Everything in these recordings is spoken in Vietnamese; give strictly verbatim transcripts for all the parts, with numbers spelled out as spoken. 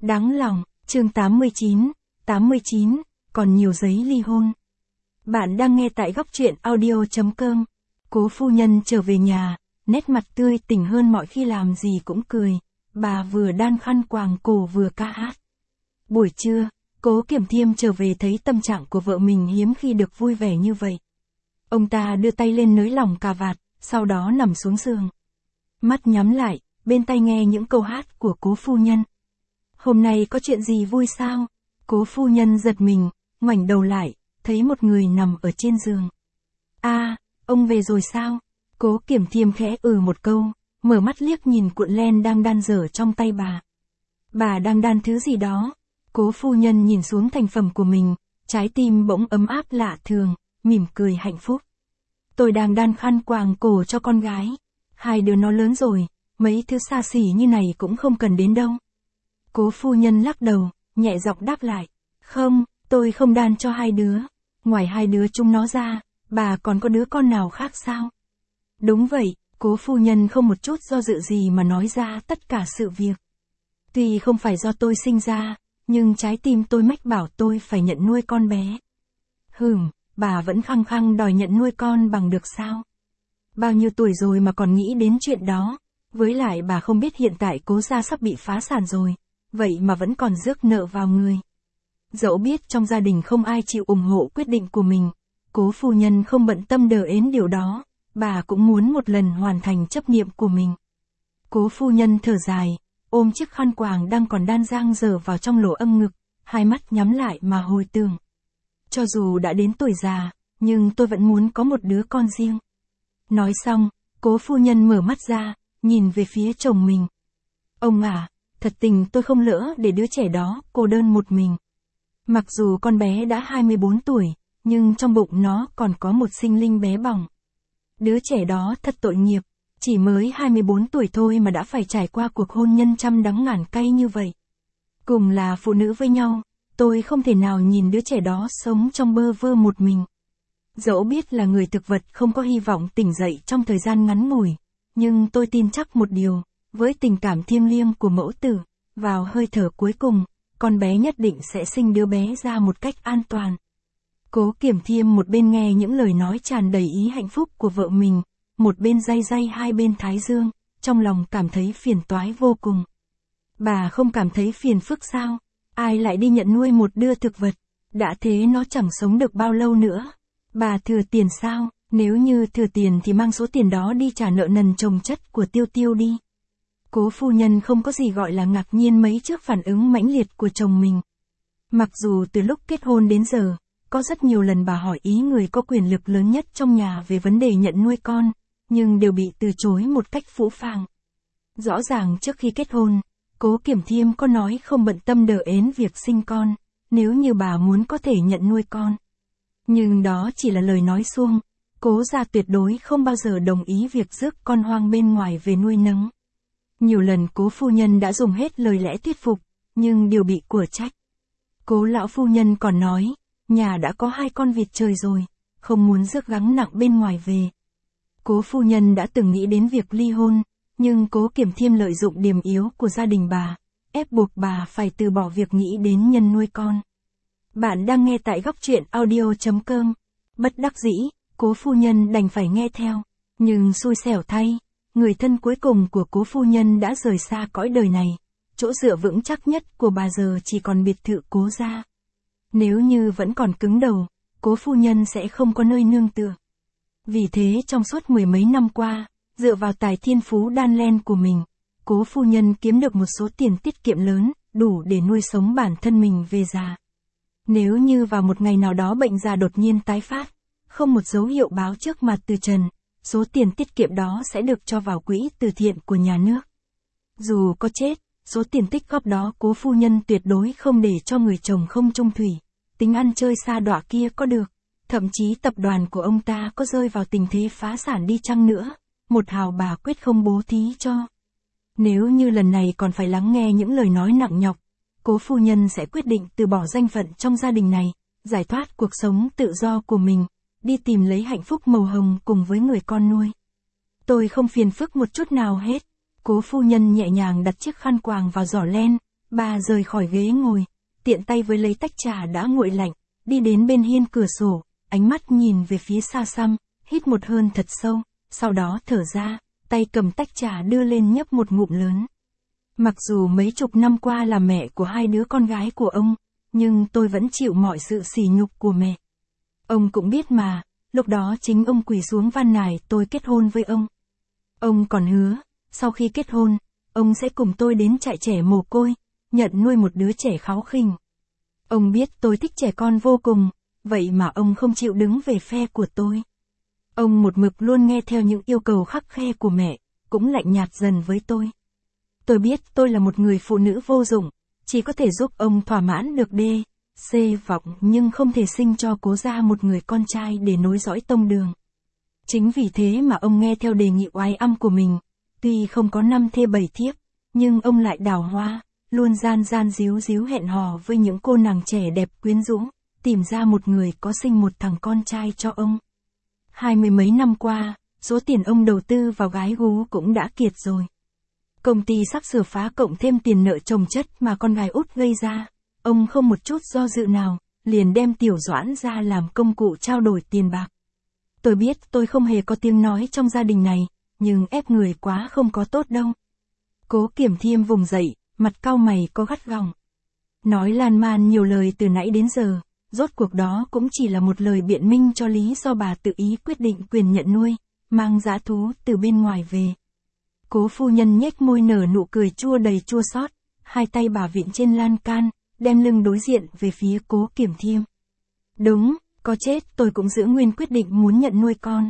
Đáng lòng, chương tám mươi chín, tám mươi chín, còn nhiều giấy ly hôn. Bạn đang nghe tại góc truyện audio chấm com. Cố phu nhân trở về nhà, nét mặt tươi tỉnh hơn mọi khi, làm gì cũng cười. Bà vừa đan khăn quàng cổ vừa ca hát. Buổi trưa, Cố Kiểm Thiêm trở về thấy tâm trạng của vợ mình hiếm khi được vui vẻ như vậy. Ông ta đưa tay lên nới lỏng cà vạt, sau đó nằm xuống giường. Mắt nhắm lại, bên tai nghe những câu hát của Cố phu nhân. Hôm nay có chuyện gì vui sao? Cố phu nhân giật mình, ngoảnh đầu lại, thấy một người nằm ở trên giường. A, à, ông về rồi sao? Cố Kiểm Thiêm khẽ ừ một câu, mở mắt liếc nhìn cuộn len đang đan dở trong tay bà. Bà đang đan thứ gì đó? Cố phu nhân nhìn xuống thành phẩm của mình, trái tim bỗng ấm áp lạ thường, mỉm cười hạnh phúc. Tôi đang đan khăn quàng cổ cho con gái. Hai đứa nó lớn rồi, mấy thứ xa xỉ như này cũng không cần đến đâu. Cố phu nhân lắc đầu, nhẹ giọng đáp lại. Không, tôi không đan cho hai đứa. Ngoài hai đứa chúng nó ra, bà còn có đứa con nào khác sao? Đúng vậy, Cố phu nhân không một chút do dự gì mà nói ra tất cả sự việc. Tuy không phải do tôi sinh ra, nhưng trái tim tôi mách bảo tôi phải nhận nuôi con bé. Hừm, bà vẫn khăng khăng đòi nhận nuôi con bằng được sao? Bao nhiêu tuổi rồi mà còn nghĩ đến chuyện đó, với lại bà không biết hiện tại Cố gia sắp bị phá sản rồi, vậy mà vẫn còn rước nợ vào người. Dẫu biết trong gia đình không ai chịu ủng hộ quyết định của mình, Cố phu nhân không bận tâm đờ ến điều đó, bà cũng muốn một lần hoàn thành chấp niệm của mình. Cố phu nhân thở dài, ôm chiếc khăn quàng đang còn đan dang dở vào trong lỗ âm ngực, hai mắt nhắm lại mà hồi tưởng. Cho dù đã đến tuổi già, nhưng tôi vẫn muốn có một đứa con riêng. Nói xong, Cố phu nhân mở mắt ra, nhìn về phía chồng mình. Ông à, thật tình tôi không lỡ để đứa trẻ đó cô đơn một mình. Mặc dù con bé đã hai mươi bốn tuổi, nhưng trong bụng nó còn có một sinh linh bé bỏng. Đứa trẻ đó thật tội nghiệp, chỉ mới hai mươi bốn tuổi thôi mà đã phải trải qua cuộc hôn nhân trăm đắng ngàn cay như vậy. Cùng là phụ nữ với nhau, tôi không thể nào nhìn đứa trẻ đó sống trong bơ vơ một mình. Dẫu biết là người thực vật không có hy vọng tỉnh dậy trong thời gian ngắn ngủi, nhưng tôi tin chắc một điều, với tình cảm thiêng liêng của mẫu tử, vào hơi thở cuối cùng, con bé nhất định sẽ sinh đứa bé ra một cách an toàn. Cố Kiểm Thiêm một bên nghe những lời nói tràn đầy ý hạnh phúc của vợ mình, một bên day day hai bên thái dương, trong lòng cảm thấy phiền toái vô cùng. Bà không cảm thấy phiền phức sao? Ai lại đi nhận nuôi một đứa thực vật? Đã thế nó chẳng sống được bao lâu nữa. Bà thừa tiền sao? Nếu như thừa tiền thì mang số tiền đó đi trả nợ nần chồng chất của Tiêu Tiêu đi. Cố phu nhân không có gì gọi là ngạc nhiên mấy trước phản ứng mãnh liệt của chồng mình. Mặc dù từ lúc kết hôn đến giờ, có rất nhiều lần bà hỏi ý người có quyền lực lớn nhất trong nhà về vấn đề nhận nuôi con, nhưng đều bị từ chối một cách phũ phàng. Rõ ràng trước khi kết hôn, Cố Kiểm Thiêm có nói không bận tâm đờ ến việc sinh con, nếu như bà muốn có thể nhận nuôi con. Nhưng đó chỉ là lời nói suông, Cố gia tuyệt đối không bao giờ đồng ý việc rước con hoang bên ngoài về nuôi nấng. Nhiều lần Cố phu nhân đã dùng hết lời lẽ thuyết phục, nhưng đều bị của trách. Cố lão phu nhân còn nói, nhà đã có hai con vịt trời rồi, không muốn rước gánh nặng bên ngoài về. Cố phu nhân đã từng nghĩ đến việc ly hôn, nhưng Cố Kiểm Thiêm lợi dụng điểm yếu của gia đình bà, ép buộc bà phải từ bỏ việc nghĩ đến nhân nuôi con. Bạn đang nghe tại góc truyện audio chấm com. Bất đắc dĩ, Cố phu nhân đành phải nghe theo, nhưng xui xẻo thay, người thân cuối cùng của Cố phu nhân đã rời xa cõi đời này, chỗ dựa vững chắc nhất của bà giờ chỉ còn biệt thự Cố gia. Nếu như vẫn còn cứng đầu, Cố phu nhân sẽ không có nơi nương tựa. Vì thế trong suốt mười mấy năm qua, dựa vào tài thiên phú đan len của mình, Cố phu nhân kiếm được một số tiền tiết kiệm lớn, đủ để nuôi sống bản thân mình về già. Nếu như vào một ngày nào đó bệnh già đột nhiên tái phát, không một dấu hiệu báo trước mặt từ trần, số tiền tiết kiệm đó sẽ được cho vào quỹ từ thiện của nhà nước. Dù có chết, số tiền tích góp đó Cố phu nhân tuyệt đối không để cho người chồng không trung thủy, tính ăn chơi xa đọa kia có được. Thậm chí tập đoàn của ông ta có rơi vào tình thế phá sản đi chăng nữa, một hào bà quyết không bố thí cho. Nếu như lần này còn phải lắng nghe những lời nói nặng nhọc, Cố phu nhân sẽ quyết định từ bỏ danh phận trong gia đình này, giải thoát cuộc sống tự do của mình, đi tìm lấy hạnh phúc màu hồng cùng với người con nuôi. Tôi không phiền phức một chút nào hết. Cố phu nhân nhẹ nhàng đặt chiếc khăn quàng vào giỏ len, Bà rời khỏi ghế ngồi, tiện tay với lấy tách trà đã nguội lạnh, đi đến bên hiên cửa sổ, ánh mắt nhìn về phía xa xăm, hít một hơi thật sâu, sau đó thở ra, tay cầm tách trà đưa lên nhấp một ngụm lớn. Mặc dù mấy chục năm qua là mẹ của hai đứa con gái của ông, nhưng tôi vẫn chịu mọi sự sỉ nhục của mẹ. Ông cũng biết mà, lúc đó chính ông quỳ xuống van nài tôi kết hôn với ông. Ông còn hứa, sau khi kết hôn, ông sẽ cùng tôi đến trại trẻ mồ côi, nhận nuôi một đứa trẻ kháu khỉnh. Ông biết tôi thích trẻ con vô cùng, vậy mà ông không chịu đứng về phe của tôi. Ông một mực luôn nghe theo những yêu cầu khắt khe của mẹ, cũng lạnh nhạt dần với tôi. Tôi biết tôi là một người phụ nữ vô dụng, chỉ có thể giúp ông thỏa mãn được đê, xê vọng nhưng không thể sinh cho Cố gia một người con trai để nối dõi tông đường. Chính vì thế mà ông nghe theo đề nghị oái âm của mình, tuy không có năm thê bảy thiếp, nhưng ông lại đào hoa, luôn gian gian díu díu hẹn hò với những cô nàng trẻ đẹp quyến rũ, tìm ra một người có sinh một thằng con trai cho ông. Hai mươi mấy năm qua, số tiền ông đầu tư vào gái gú cũng đã kiệt rồi. Công ty sắp sửa phá cộng thêm tiền nợ chồng chất mà con gái út gây ra, ông không một chút do dự nào, liền đem Tiểu Doãn ra làm công cụ trao đổi tiền bạc. Tôi biết tôi không hề có tiếng nói trong gia đình này, nhưng ép người quá không có tốt đâu. Cố Kiểm Thiêm vùng dậy, mặt cau mày có gắt gỏng. Nói lan man nhiều lời từ nãy đến giờ, rốt cuộc đó cũng chỉ là một lời biện minh cho lý do bà tự ý quyết định quyền nhận nuôi, mang dã thú từ bên ngoài về. Cố phu nhân nhếch môi nở nụ cười chua đầy chua xót, hai tay bà vịn trên lan can, đem lưng đối diện về phía Cố Kiểm Thiêm. Đúng, có chết tôi cũng giữ nguyên quyết định muốn nhận nuôi con.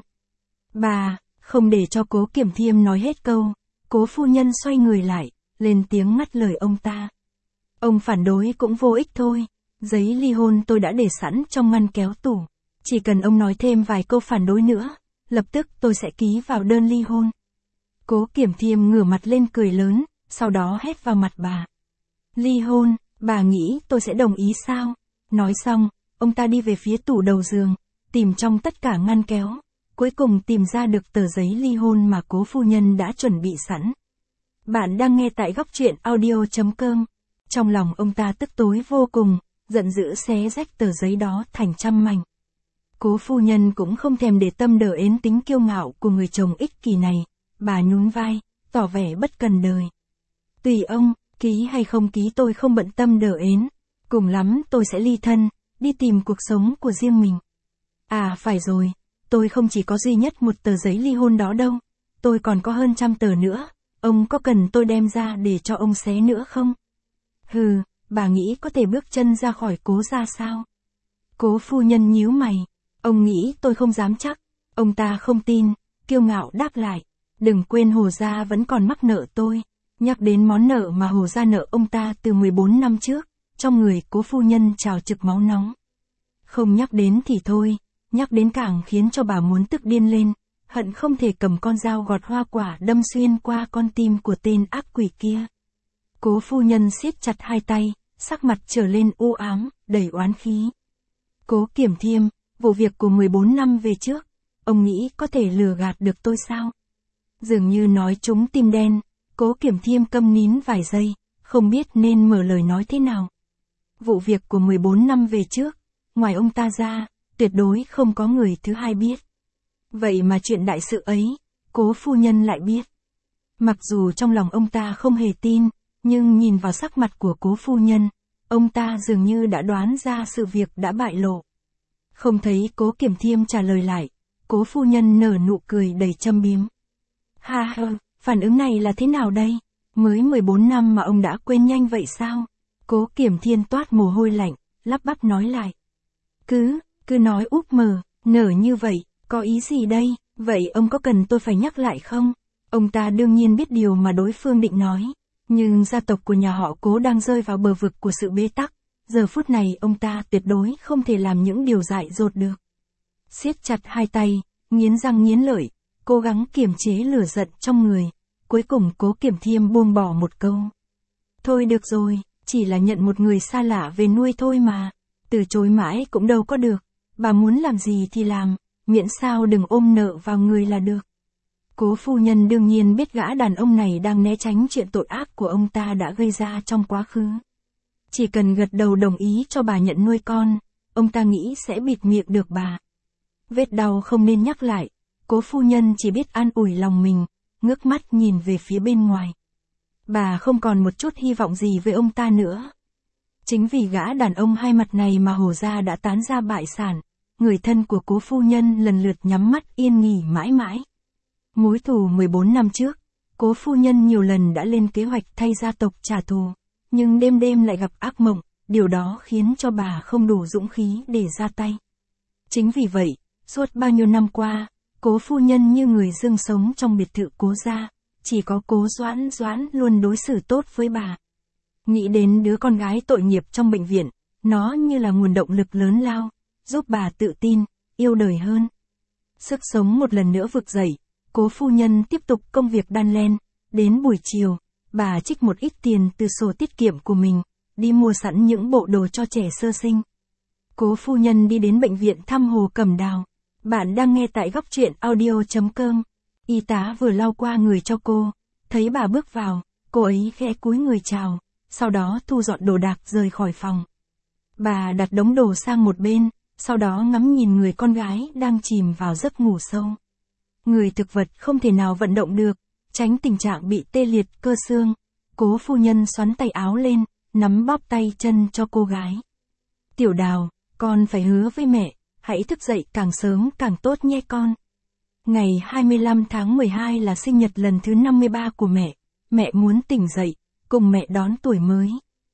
Bà, không để cho Cố Kiểm Thiêm nói hết câu, Cố phu nhân xoay người lại, lên tiếng ngắt lời ông ta. Ông phản đối cũng vô ích thôi, giấy ly hôn tôi đã để sẵn trong ngăn kéo tủ. Chỉ cần ông nói thêm vài câu phản đối nữa, lập tức tôi sẽ ký vào đơn ly hôn. Cố Kiểm Thiêm ngửa mặt lên cười lớn, sau đó hét vào mặt bà. Ly hôn, bà nghĩ tôi sẽ đồng ý sao? Nói xong, ông ta đi về phía tủ đầu giường, tìm trong tất cả ngăn kéo, cuối cùng tìm ra được tờ giấy ly hôn mà Cố phu nhân đã chuẩn bị sẵn. Bạn đang nghe tại góc truyện audio chấm com. Trong lòng ông ta tức tối vô cùng, giận dữ xé rách tờ giấy đó thành trăm mảnh. Cố phu nhân cũng không thèm để tâm đờ ến tính kiêu ngạo của người chồng ích kỷ này, bà nhún vai, tỏ vẻ bất cần đời. Tùy ông, ký hay không ký tôi không bận tâm đờ ến, cùng lắm tôi sẽ ly thân, đi tìm cuộc sống của riêng mình. À phải rồi, tôi không chỉ có duy nhất một tờ giấy ly hôn đó đâu, tôi còn có hơn trăm tờ nữa, ông có cần tôi đem ra để cho ông xé nữa không? Hừ, bà nghĩ có thể bước chân ra khỏi Cố gia sao? Cố phu nhân nhíu mày, ông nghĩ tôi không dám chắc, ông ta không tin, kiêu ngạo đáp lại, đừng quên Hồ gia vẫn còn mắc nợ tôi. Nhắc đến món nợ mà Hồ gia nợ ông ta từ mười bốn năm trước, trong người Cố phu nhân trào trực máu nóng. Không nhắc đến thì thôi, nhắc đến càng khiến cho bà muốn tức điên lên, hận không thể cầm con dao gọt hoa quả đâm xuyên qua con tim của tên ác quỷ kia. Cố phu nhân siết chặt hai tay, sắc mặt trở lên u ám, đầy oán khí. Cố Kiểm Thiêm, vụ việc của mười bốn năm về trước, ông nghĩ có thể lừa gạt được tôi sao? Dường như nói trúng tim đen, Cố Kiểm Thiêm câm nín vài giây, không biết nên mở lời nói thế nào. Vụ việc của mười bốn năm về trước, ngoài ông ta ra, tuyệt đối không có người thứ hai biết. Vậy mà chuyện đại sự ấy, Cố phu nhân lại biết. Mặc dù trong lòng ông ta không hề tin, nhưng nhìn vào sắc mặt của Cố phu nhân, ông ta dường như đã đoán ra sự việc đã bại lộ. Không thấy Cố Kiểm Thiêm trả lời lại, Cố phu nhân nở nụ cười đầy châm biếm. Ha ha, phản ứng này là thế nào đây? Mới mười bốn năm mà ông đã quên nhanh vậy sao? Cố Kiểm Thiêm toát mồ hôi lạnh, lắp bắp nói lại. Cứ, cứ nói úp mờ, nở như vậy, có ý gì đây? Vậy ông có cần tôi phải nhắc lại không? Ông ta đương nhiên biết điều mà đối phương định nói. Nhưng gia tộc của nhà họ Cố đang rơi vào bờ vực của sự bế tắc. Giờ phút này ông ta tuyệt đối không thể làm những điều dại dột được. Siết chặt hai tay, nghiến răng nghiến lợi, cố gắng kiềm chế lửa giận trong người. Cuối cùng Cố Kiểm Thiêm buông bỏ một câu. Thôi được rồi, chỉ là nhận một người xa lạ về nuôi thôi mà. Từ chối mãi cũng đâu có được. Bà muốn làm gì thì làm, miễn sao đừng ôm nợ vào người là được. Cố phu nhân đương nhiên biết gã đàn ông này đang né tránh chuyện tội ác của ông ta đã gây ra trong quá khứ. Chỉ cần gật đầu đồng ý cho bà nhận nuôi con, ông ta nghĩ sẽ bịt miệng được bà. Vết đau không nên nhắc lại, cố phu nhân chỉ biết an ủi lòng mình, ngước mắt nhìn về phía bên ngoài. Bà không còn một chút hy vọng gì với ông ta nữa. Chính vì gã đàn ông hai mặt này mà Hồ gia đã tán ra bại sản, người thân của cố phu nhân lần lượt nhắm mắt yên nghỉ mãi mãi. Mối thù mười bốn năm trước, cố phu nhân nhiều lần đã lên kế hoạch thay gia tộc trả thù, nhưng đêm đêm lại gặp ác mộng, điều đó khiến cho bà không đủ dũng khí để ra tay. Chính vì vậy, suốt bao nhiêu năm qua, cố phu nhân như người dưng sống trong biệt thự cố gia, chỉ có cố Doãn Doãn luôn đối xử tốt với bà. Nghĩ đến đứa con gái tội nghiệp trong bệnh viện, nó như là nguồn động lực lớn lao, giúp bà tự tin, yêu đời hơn. Sức sống một lần nữa vực dậy, cố phu nhân tiếp tục công việc đan len, đến buổi chiều, bà trích một ít tiền từ sổ tiết kiệm của mình, đi mua sẵn những bộ đồ cho trẻ sơ sinh. Cố phu nhân đi đến bệnh viện thăm Hồ Cẩm Đào. Bạn đang nghe tại góc truyện audio chấm com. Y tá vừa lau qua người cho cô, thấy bà bước vào, cô ấy khẽ cúi người chào, sau đó thu dọn đồ đạc rời khỏi phòng. Bà đặt đống đồ sang một bên, sau đó ngắm nhìn người con gái đang chìm vào giấc ngủ sâu. Người thực vật không thể nào vận động được, tránh tình trạng bị tê liệt cơ xương. Cố phu nhân xoắn tay áo lên, nắm bóp tay chân cho cô gái. Tiểu Đào, con phải hứa với mẹ, hãy thức dậy càng sớm càng tốt nhé con. Ngày hai mươi lăm tháng mười hai là sinh nhật lần thứ năm mươi ba của mẹ, mẹ muốn tỉnh dậy, cùng mẹ đón tuổi mới.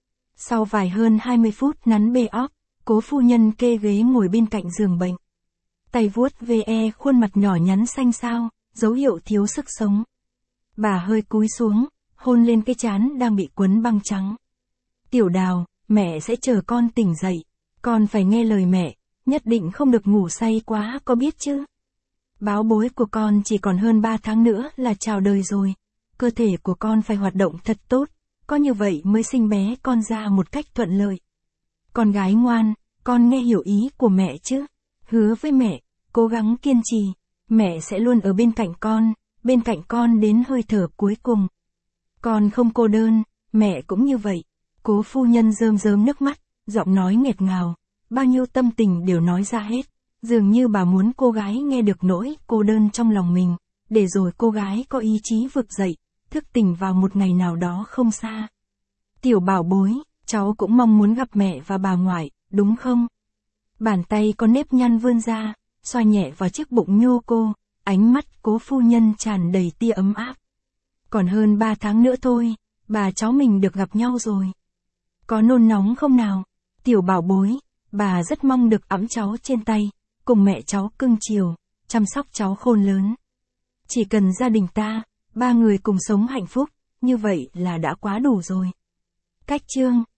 Sau vài hơn hai mươi phút nắn bê óp, cố phu nhân kê ghế ngồi bên cạnh giường bệnh. Tay vuốt ve khuôn mặt nhỏ nhắn xanh xao, dấu hiệu thiếu sức sống. Bà hơi cúi xuống, hôn lên cái trán đang bị quấn băng trắng. Tiểu Đào, mẹ sẽ chờ con tỉnh dậy, con phải nghe lời mẹ, nhất định không được ngủ say quá có biết chứ. Báo bối của con chỉ còn hơn ba tháng nữa là chào đời rồi, cơ thể của con phải hoạt động thật tốt, có như vậy mới sinh bé con ra một cách thuận lợi. Con gái ngoan, con nghe hiểu ý của mẹ chứ, hứa với mẹ, cố gắng kiên trì, mẹ sẽ luôn ở bên cạnh con, bên cạnh con đến hơi thở cuối cùng. Con không cô đơn, mẹ cũng như vậy. Cố phu nhân rơm rớm nước mắt, giọng nói nghẹt ngào, bao nhiêu tâm tình đều nói ra hết, dường như bà muốn cô gái nghe được nỗi cô đơn trong lòng mình, để rồi cô gái có ý chí vực dậy, thức tỉnh vào một ngày nào đó không xa. Tiểu bảo bối, cháu cũng mong muốn gặp mẹ và bà ngoại, đúng không? Bàn tay có nếp nhăn vươn ra, xoa nhẹ vào chiếc bụng nhô cô, ánh mắt cố phu nhân tràn đầy tia ấm áp. Còn hơn ba tháng nữa thôi, bà cháu mình được gặp nhau rồi. Có nôn nóng không nào? Tiểu bảo bối, bà rất mong được ẵm cháu trên tay, cùng mẹ cháu cưng chiều, chăm sóc cháu khôn lớn. Chỉ cần gia đình ta, ba người cùng sống hạnh phúc, như vậy là đã quá đủ rồi. Cách chương